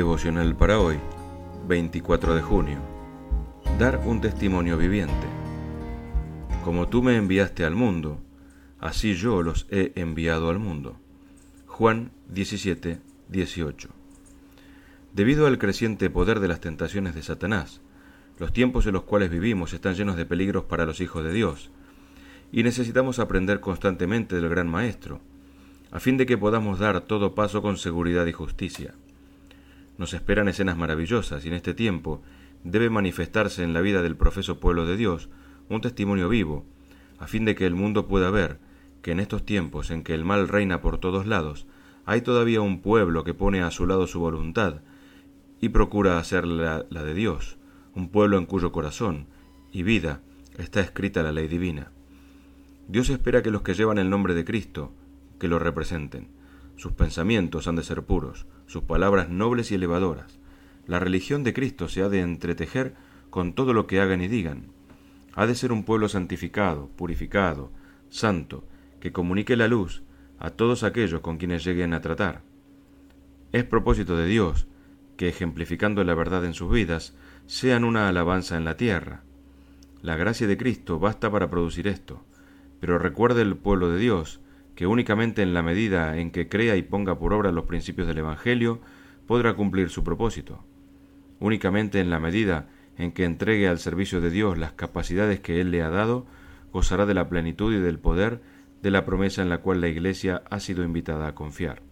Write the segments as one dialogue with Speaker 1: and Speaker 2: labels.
Speaker 1: Devocional para hoy, 24 de junio. Dar un testimonio viviente. Como tú me enviaste al mundo, así yo los he enviado al mundo. Juan 17, 18. Debido al creciente poder de las tentaciones de Satanás, los tiempos en los cuales vivimos están llenos de peligros para los hijos de Dios, y necesitamos aprender constantemente del Gran Maestro, a fin de que podamos dar todo paso con seguridad y justicia. Nos esperan escenas maravillosas y en este tiempo debe manifestarse en la vida del profeso pueblo de Dios un testimonio vivo, a fin de que el mundo pueda ver que en estos tiempos en que el mal reina por todos lados, hay todavía un pueblo que pone a su lado su voluntad y procura hacer la de Dios, un pueblo en cuyo corazón y vida está escrita la ley divina. Dios espera que los que llevan el nombre de Cristo, que lo representen. Sus pensamientos han de ser puros, sus palabras nobles y elevadoras. La religión de Cristo se ha de entretejer con todo lo que hagan y digan. Ha de ser un pueblo santificado, purificado, santo, que comunique la luz a todos aquellos con quienes lleguen a tratar. Es propósito de Dios que, ejemplificando la verdad en sus vidas, sean una alabanza en la tierra. La gracia de Cristo basta para producir esto, pero recuerde el pueblo de Dios que únicamente en la medida en que crea y ponga por obra los principios del Evangelio podrá cumplir su propósito. Únicamente en la medida en que entregue al servicio de Dios las capacidades que Él le ha dado, gozará de la plenitud y del poder de la promesa en la cual la Iglesia ha sido invitada a confiar.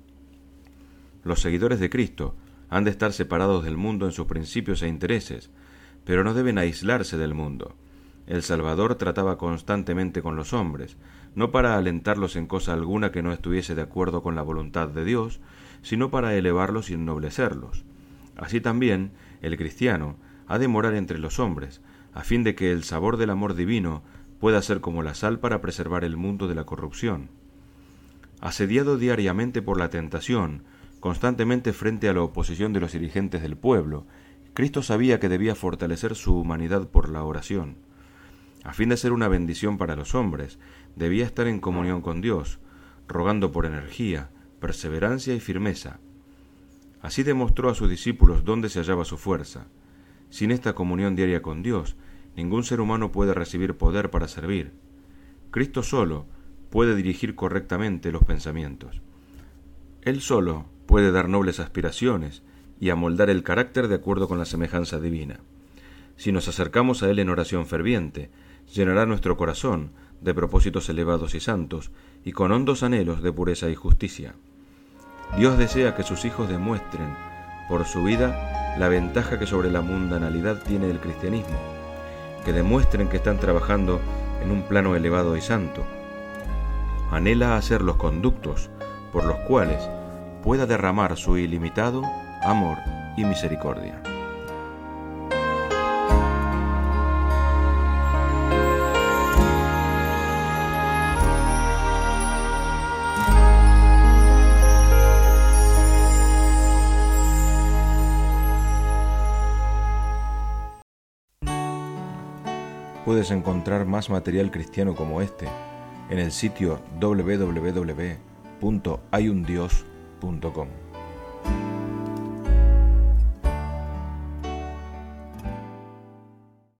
Speaker 1: Los seguidores de Cristo han de estar separados del mundo en sus principios e intereses, pero no deben aislarse del mundo. El Salvador trataba constantemente con los hombres, no para alentarlos en cosa alguna que no estuviese de acuerdo con la voluntad de Dios, sino para elevarlos y ennoblecerlos. Así también, el cristiano ha de morar entre los hombres, a fin de que el sabor del amor divino pueda ser como la sal para preservar el mundo de la corrupción. Asediado diariamente por la tentación, constantemente frente a la oposición de los dirigentes del pueblo, Cristo sabía que debía fortalecer su humanidad por la oración. A fin de ser una bendición para los hombres, debía estar en comunión con Dios, rogando por energía, perseverancia y firmeza. Así demostró a sus discípulos dónde se hallaba su fuerza. Sin esta comunión diaria con Dios, ningún ser humano puede recibir poder para servir. Cristo solo puede dirigir correctamente los pensamientos. Él solo puede dar nobles aspiraciones y amoldar el carácter de acuerdo con la semejanza divina. Si nos acercamos a Él en oración ferviente, llenará nuestro corazón de propósitos elevados y santos, y con hondos anhelos de pureza y justicia. Dios desea que sus hijos demuestren, por su vida, la ventaja que sobre la mundanalidad tiene el cristianismo, que demuestren que están trabajando en un plano elevado y santo. Anhela hacer los conductos por los cuales pueda derramar su ilimitado amor y misericordia. Puedes encontrar más material cristiano como este en el sitio www.hayundios.com.